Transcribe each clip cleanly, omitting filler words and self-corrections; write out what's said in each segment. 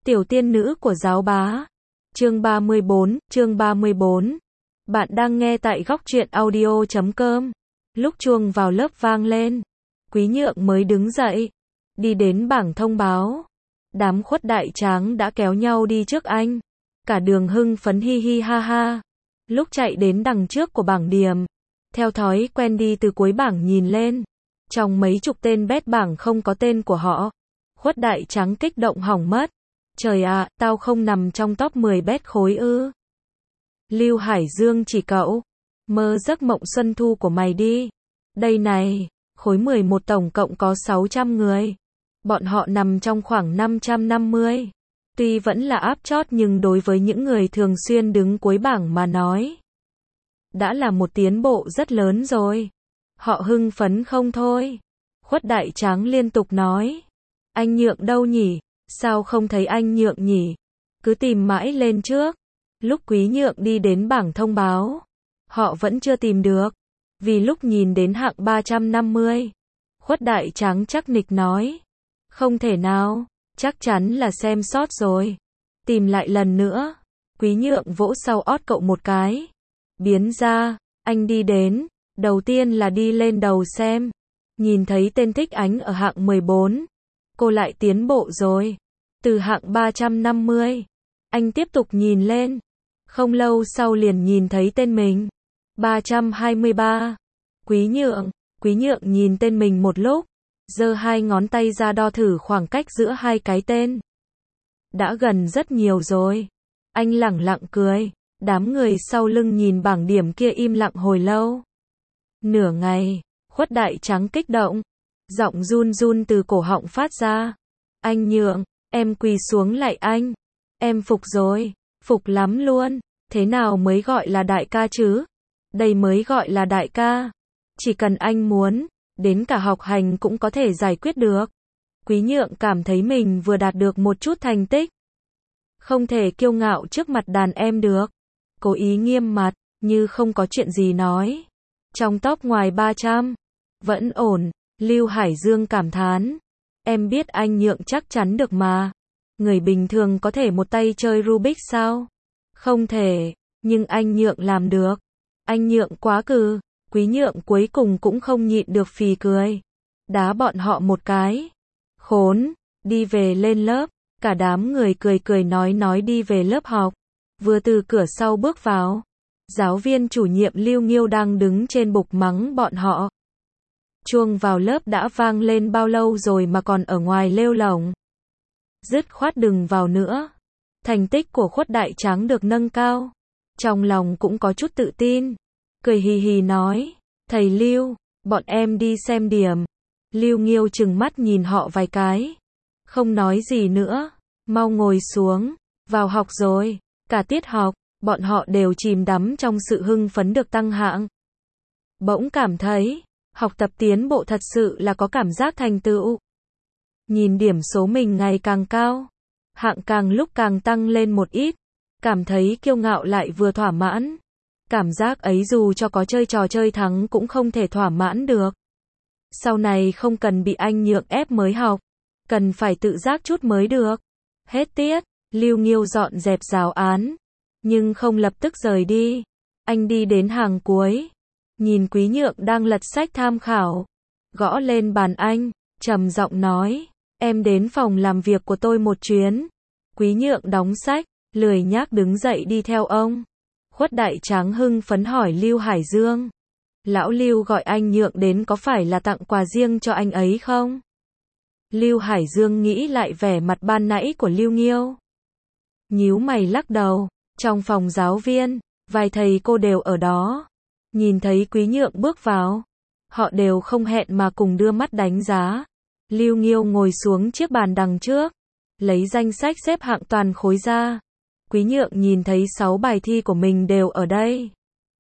Tiểu tiên nữ của giáo bá. Chương 34. Bạn đang nghe tại góc truyện audio.com. Lúc chuông vào lớp vang lên, Quý Nhượng mới đứng dậy, đi đến bảng thông báo. Đám khuất đại tráng đã kéo nhau đi trước anh. Cả đường hưng phấn hi hi ha ha. Lúc chạy đến đằng trước của bảng điểm, theo thói quen đi từ cuối bảng nhìn lên. Trong mấy chục tên bét bảng không có tên của họ. Khuất đại tráng kích động hỏng mất. Trời ạ, tao không nằm trong top 10 bét khối ư. Lưu Hải Dương chỉ cậu. Mơ giấc mộng xuân thu của mày đi. Đây này, khối 11 tổng cộng có 600 người. Bọn họ nằm trong khoảng 550. Tuy vẫn là áp chót nhưng đối với những người thường xuyên đứng cuối bảng mà nói, đã là một tiến bộ rất lớn rồi. Họ hưng phấn không thôi. Khuất đại tráng liên tục nói. Anh Nhượng đâu nhỉ? Sao không thấy anh Nhượng nhỉ? Cứ tìm mãi lên trước. Lúc Quý Nhượng đi đến bảng thông báo, họ vẫn chưa tìm được. Vì lúc nhìn đến hạng 350, Khuất đại tráng chắc nịch nói. Không thể nào, chắc chắn là xem sót rồi. Tìm lại lần nữa. Quý Nhượng vỗ sau ót cậu một cái. Biến ra, anh đi đến. Đầu tiên là đi lên đầu xem. Nhìn thấy tên Thích Ánh ở hạng 14. Cô lại tiến bộ rồi. Từ hạng 350. Anh tiếp tục nhìn lên. Không lâu sau liền nhìn thấy tên mình. 323. Quý Nhượng nhìn tên mình một lúc. Giơ hai ngón tay ra đo thử khoảng cách giữa hai cái tên. Đã gần rất nhiều rồi. Anh lẳng lặng cười. Đám người sau lưng nhìn bảng điểm kia im lặng hồi lâu. Nửa ngày, Khuất đại tráng kích động. Giọng run run từ cổ họng phát ra. Anh Nhượng, em quỳ xuống lại anh. Em phục rồi, phục lắm luôn. Thế nào mới gọi là đại ca chứ? Đây mới gọi là đại ca. Chỉ cần anh muốn, đến cả học hành cũng có thể giải quyết được. Quý Nhượng cảm thấy mình vừa đạt được một chút thành tích. Không thể kiêu ngạo trước mặt đàn em được. Cố ý nghiêm mặt, như không có chuyện gì nói. Trong top ngoài 300, vẫn ổn. Lưu Hải Dương cảm thán. Em biết anh Nhượng chắc chắn được mà. Người bình thường có thể một tay chơi Rubik sao? Không thể, nhưng anh Nhượng làm được. Anh Nhượng quá cừ. Quý Nhượng cuối cùng cũng không nhịn được phì cười. Đá bọn họ một cái. Khốn, đi về lên lớp. Cả đám người cười nói đi về lớp học. Vừa từ cửa sau bước vào, giáo viên chủ nhiệm Lưu Nghiêu đang đứng trên bục mắng bọn họ. Chuông vào lớp đã vang lên bao lâu rồi mà còn ở ngoài lêu lổng. Dứt khoát đừng vào nữa. Thành tích của Khuất đại tráng được nâng cao. Trong lòng cũng có chút tự tin. Cười hì hì nói. Thầy Lưu, bọn em đi xem điểm. Lưu Nghiêu trừng mắt nhìn họ vài cái. Không nói gì nữa. Mau ngồi xuống. Vào học rồi. Cả tiết học, bọn họ đều chìm đắm trong sự hưng phấn được tăng hạng. Bỗng cảm thấy, học tập tiến bộ thật sự là có cảm giác thành tựu. Nhìn điểm số mình ngày càng cao, hạng càng lúc càng tăng lên một ít, cảm thấy kiêu ngạo lại vừa thỏa mãn. Cảm giác ấy dù cho có chơi trò chơi thắng cũng không thể thỏa mãn được. Sau này không cần bị anh Nhượng ép mới học, cần phải tự giác chút mới được. Hết tiết, Lưu Nghiêu dọn dẹp giáo án, nhưng không lập tức rời đi. Anh đi đến hàng cuối, nhìn Quý Nhượng đang lật sách tham khảo, gõ lên bàn anh, trầm giọng nói, em đến phòng làm việc của tôi một chuyến. Quý Nhượng đóng sách, lười nhác đứng dậy đi theo ông. Khuất đại tráng hưng phấn hỏi Lưu Hải Dương, lão Lưu gọi anh Nhượng đến có phải là tặng quà riêng cho anh ấy không? Lưu Hải Dương nghĩ lại vẻ mặt ban nãy của Lưu Nghiêu. Nhíu mày lắc đầu. Trong phòng giáo viên, vài thầy cô đều ở đó. Nhìn thấy Quý Nhượng bước vào, họ đều không hẹn mà cùng đưa mắt đánh giá. Lưu Nghiêu ngồi xuống chiếc bàn đằng trước, lấy danh sách xếp hạng toàn khối ra. Quý Nhượng nhìn thấy 6 bài thi của mình đều ở đây.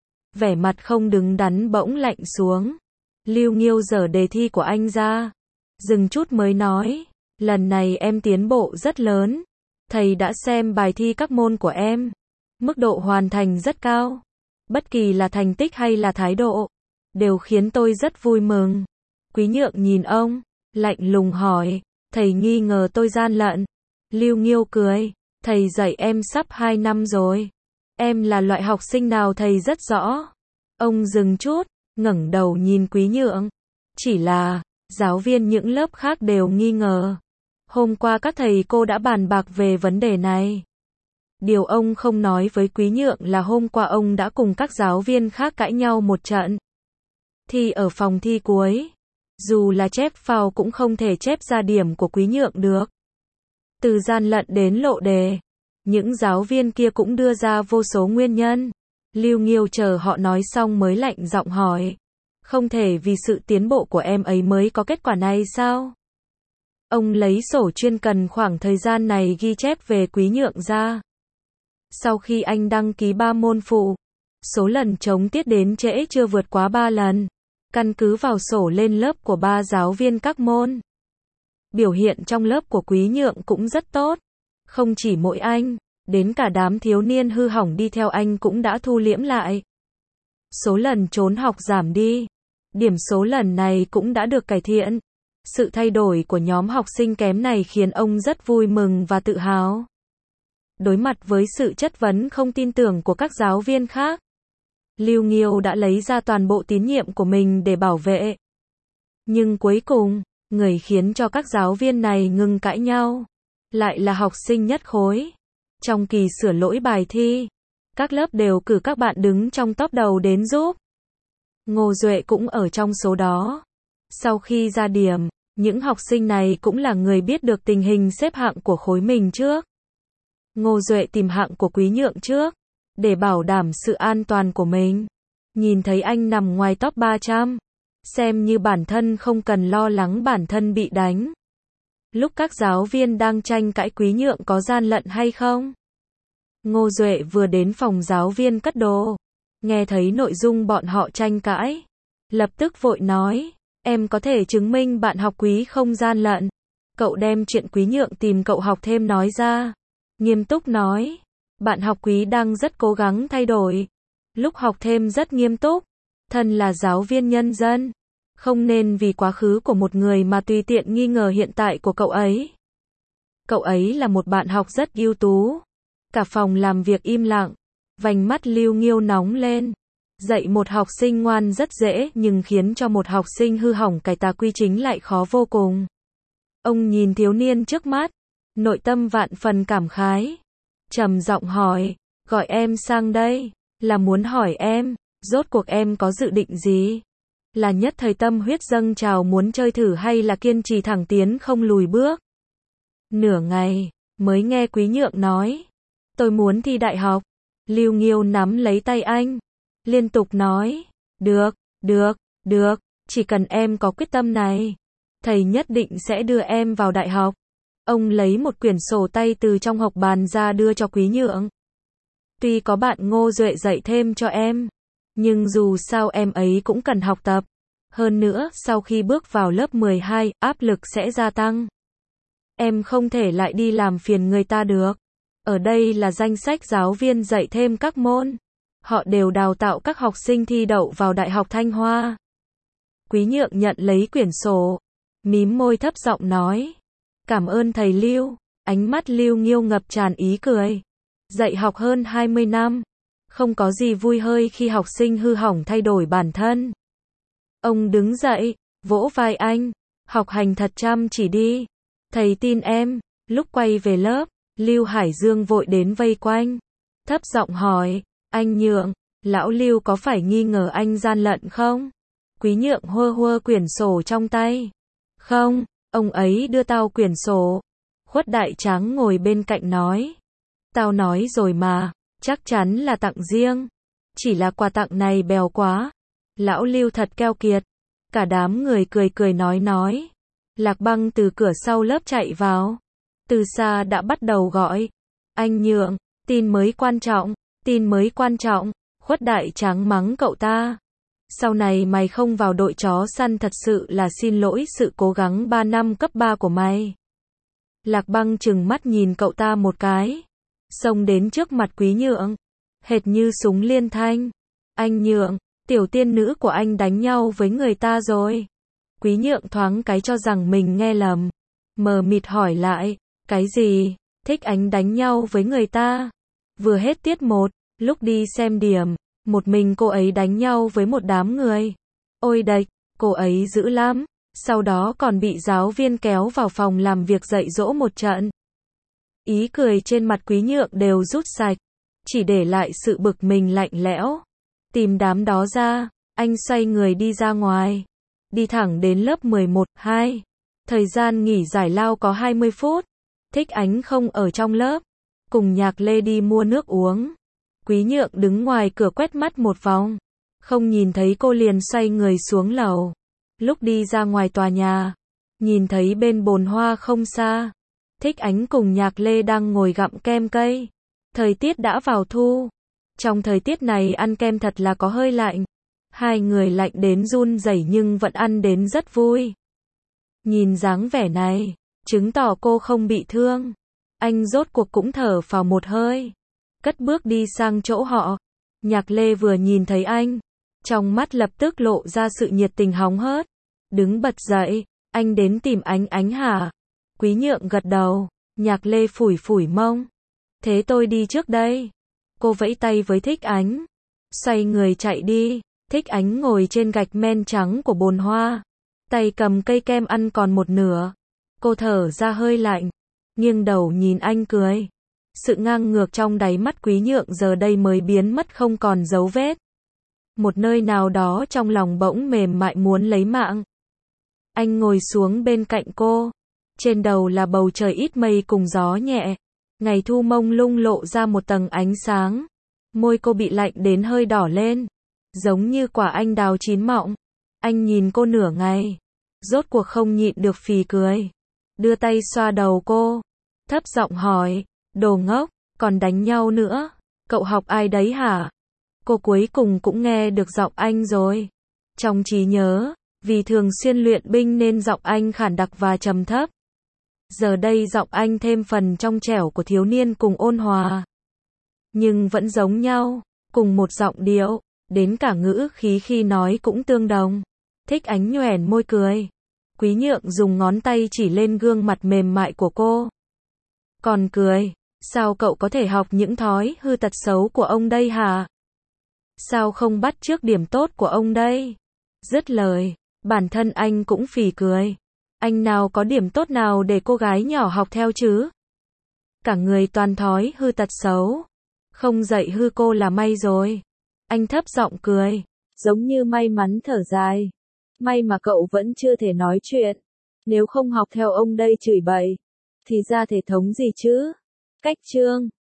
Vẻ mặt không đứng đắn bỗng lạnh xuống. Lưu Nghiêu giở đề thi của anh ra. Dừng chút mới nói, lần này em tiến bộ rất lớn. Thầy đã xem bài thi các môn của em. Mức độ hoàn thành rất cao. Bất kỳ là thành tích hay là thái độ, đều khiến tôi rất vui mừng. Quý Nhượng nhìn ông, lạnh lùng hỏi, thầy nghi ngờ tôi gian lận. Lưu Nghiêu cười, thầy dạy em sắp 2 năm rồi. Em là loại học sinh nào thầy rất rõ. Ông dừng chút, ngẩng đầu nhìn Quý Nhượng. Chỉ là, giáo viên những lớp khác đều nghi ngờ. Hôm qua các thầy cô đã bàn bạc về vấn đề này. Điều ông không nói với Quý Nhượng là hôm qua ông đã cùng các giáo viên khác cãi nhau một trận. Thi ở phòng thi cuối. Dù là chép phao cũng không thể chép ra điểm của Quý Nhượng được. Từ gian lận đến lộ đề. Những giáo viên kia cũng đưa ra vô số nguyên nhân. Lưu Nghiêu chờ họ nói xong mới lạnh giọng hỏi. Không thể vì sự tiến bộ của em ấy mới có kết quả này sao? Ông lấy sổ chuyên cần khoảng thời gian này ghi chép về Quý Nhượng ra. Sau khi anh đăng ký 3 môn phụ, số lần trống tiết đến trễ chưa vượt quá 3 lần. Căn cứ vào sổ lên lớp của 3 giáo viên các môn. Biểu hiện trong lớp của Quý Nhượng cũng rất tốt. Không chỉ mỗi anh, đến cả đám thiếu niên hư hỏng đi theo anh cũng đã thu liễm lại. Số lần trốn học giảm đi. Điểm số lần này cũng đã được cải thiện. Sự thay đổi của nhóm học sinh kém này khiến ông rất vui mừng và tự hào. Đối mặt với sự chất vấn không tin tưởng của các giáo viên khác, Lưu Nghiêu đã lấy ra toàn bộ tín nhiệm của mình để bảo vệ. Nhưng cuối cùng, người khiến cho các giáo viên này ngừng cãi nhau, lại là học sinh nhất khối. Trong kỳ sửa lỗi bài thi, các lớp đều cử các bạn đứng trong top đầu đến giúp. Ngô Duệ cũng ở trong số đó. Sau khi ra điểm, những học sinh này cũng là người biết được tình hình xếp hạng của khối mình trước. Ngô Duệ tìm hạng của Quý Nhượng trước, để bảo đảm sự an toàn của mình. Nhìn thấy anh nằm ngoài top 300, xem như bản thân không cần lo lắng bản thân bị đánh. Lúc các giáo viên đang tranh cãi Quý Nhượng có gian lận hay không, Ngô Duệ vừa đến phòng giáo viên cất đồ, nghe thấy nội dung bọn họ tranh cãi, lập tức vội nói, em có thể chứng minh bạn học Quý không gian lận. Cậu đem chuyện Quý Nhượng tìm cậu học thêm nói ra, nghiêm túc nói, bạn học Quý đang rất cố gắng thay đổi. Lúc học thêm rất nghiêm túc, thân là giáo viên nhân dân, không nên vì quá khứ của một người mà tùy tiện nghi ngờ hiện tại của cậu ấy. Cậu ấy là một bạn học rất ưu tú. Cả phòng làm việc im lặng, vành mắt Lưu Nghiêu nóng lên. Dạy một học sinh ngoan rất dễ nhưng khiến cho một học sinh hư hỏng cải tà quy chính lại khó vô cùng. Ông nhìn thiếu niên trước mắt, nội tâm vạn phần cảm khái. Trầm giọng hỏi, gọi em sang đây, là muốn hỏi em, rốt cuộc em có dự định gì? Là nhất thời tâm huyết dâng trào muốn chơi thử hay là kiên trì thẳng tiến không lùi bước? Nửa ngày, mới nghe Quý Nhượng nói, tôi muốn thi đại học. Lưu Nghiêu nắm lấy tay anh, liên tục nói, được, được, được, chỉ cần em có quyết tâm này, thầy nhất định sẽ đưa em vào đại học. Ông lấy một quyển sổ tay từ trong hộc bàn ra đưa cho Quý Nhượng. Tuy có bạn Ngô Duệ dạy thêm cho em, nhưng dù sao em ấy cũng cần học tập. Hơn nữa, sau khi bước vào lớp 12, áp lực sẽ gia tăng. Em không thể lại đi làm phiền người ta được. Ở đây là danh sách giáo viên dạy thêm các môn. Họ đều đào tạo các học sinh thi đậu vào Đại học Thanh Hoa. Quý Nhượng nhận lấy quyển sổ, mím môi thấp giọng nói, cảm ơn thầy Lưu. Ánh mắt Lưu Nghiêu ngập tràn ý cười. Dạy học hơn 20 năm, không có gì vui hơi khi học sinh hư hỏng thay đổi bản thân. Ông đứng dậy, vỗ vai anh, học hành thật chăm chỉ đi. Thầy tin em. Lúc quay về lớp, Lưu Hải Dương vội đến vây quanh, thấp giọng hỏi, anh Nhượng, lão Lưu có phải nghi ngờ anh gian lận không? Quý Nhượng hơ hơ quyển sổ trong tay. Không, ông ấy đưa tao quyển sổ. Khuất Đại Tráng ngồi bên cạnh nói, tao nói rồi mà, chắc chắn là tặng riêng. Chỉ là quà tặng này bèo quá. Lão Lưu thật keo kiệt. Cả đám người cười cười nói. Lạc Băng từ cửa sau lớp chạy vào. Từ xa đã bắt đầu gọi. Anh Nhượng, tin mới quan trọng, tin mới quan trọng. Khuất Đại Tráng mắng cậu ta. Sau này mày không vào đội chó săn thật sự là xin lỗi sự cố gắng 3 năm cấp 3 của mày. Lạc Băng trừng mắt nhìn cậu ta một cái. Xông đến trước mặt Quý Nhượng. Hệt như súng liên thanh. Anh Nhượng, tiểu tiên nữ của anh đánh nhau với người ta rồi. Quý Nhượng thoáng cái cho rằng mình nghe lầm. Mờ mịt hỏi lại, Cái gì? Thích Ánh đánh nhau với người ta? Vừa hết tiết 1, lúc đi xem điểm, một mình cô ấy đánh nhau với một đám người. Ôi đệch, cô ấy dữ lắm, sau đó còn bị giáo viên kéo vào phòng làm việc dạy dỗ một trận. Ý cười trên mặt Quý Nhượng đều rút sạch, chỉ để lại sự bực mình lạnh lẽo. Tìm đám đó ra, anh xoay người đi ra ngoài, đi thẳng đến lớp 11-2. Thời gian nghỉ giải lao có 20 phút. Thích Ánh không ở trong lớp, cùng Nhạc Lê đi mua nước uống. Quý Nhượng đứng ngoài cửa quét mắt một vòng, không nhìn thấy cô liền xoay người xuống lầu. Lúc đi ra ngoài tòa nhà, nhìn thấy bên bồn hoa không xa, Thích Ánh cùng Nhạc Lê đang ngồi gặm kem cây. Thời tiết đã vào thu, trong thời tiết này ăn kem thật là có hơi lạnh. Hai người lạnh đến run rẩy nhưng vẫn ăn đến rất vui. Nhìn dáng vẻ này, chứng tỏ cô không bị thương. Anh rốt cuộc cũng thở phào một hơi, cất bước đi sang chỗ họ. Nhạc Lê vừa nhìn thấy anh, trong mắt lập tức lộ ra sự nhiệt tình hóng hớt. Đứng bật dậy, anh đến tìm Ánh hả? Quý Nhượng gật đầu, Nhạc Lê phủi phủi mông. Thế tôi đi trước đây. Cô vẫy tay với Thích Ánh, xoay người chạy đi. Thích Ánh ngồi trên gạch men trắng của bồn hoa, tay cầm cây kem ăn còn một nửa. Cô thở ra hơi lạnh, nghiêng đầu nhìn anh cười. Sự ngang ngược trong đáy mắt Quý Nhượng giờ đây mới biến mất không còn dấu vết. Một nơi nào đó trong lòng bỗng mềm mại muốn lấy mạng. Anh ngồi xuống bên cạnh cô. Trên đầu là bầu trời ít mây cùng gió nhẹ. Ngày thu mông lung lộ ra một tầng ánh sáng. Môi cô bị lạnh đến hơi đỏ lên, giống như quả anh đào chín mọng. Anh nhìn cô nửa ngày, rốt cuộc không nhịn được phì cười. Đưa tay xoa đầu cô, thấp giọng hỏi, đồ ngốc, còn đánh nhau nữa, cậu học ai đấy hả? Cô cuối cùng cũng nghe được giọng anh rồi. Trong trí nhớ, vì thường xuyên luyện binh nên giọng anh khản đặc và trầm thấp. Giờ đây giọng anh thêm phần trong trẻo của thiếu niên cùng ôn hòa. Nhưng vẫn giống nhau, cùng một giọng điệu, đến cả ngữ khí khi nói cũng tương đồng. Thích Ánh nhoẻn môi cười. Quý Nhượng dùng ngón tay chỉ lên gương mặt mềm mại của cô. Còn cười, sao cậu có thể học những thói hư tật xấu của ông đây hả? Sao không bắt chước điểm tốt của ông đây? Dứt lời, bản thân anh cũng phì cười. Anh nào có điểm tốt nào để cô gái nhỏ học theo chứ? Cả người toàn thói hư tật xấu. Không dạy hư cô là may rồi. Anh thấp giọng cười, giống như may mắn thở dài. May mà cậu vẫn chưa thể nói chuyện. Nếu không học theo ông đây chửi bậy, thì ra thể thống gì chứ? Cách chương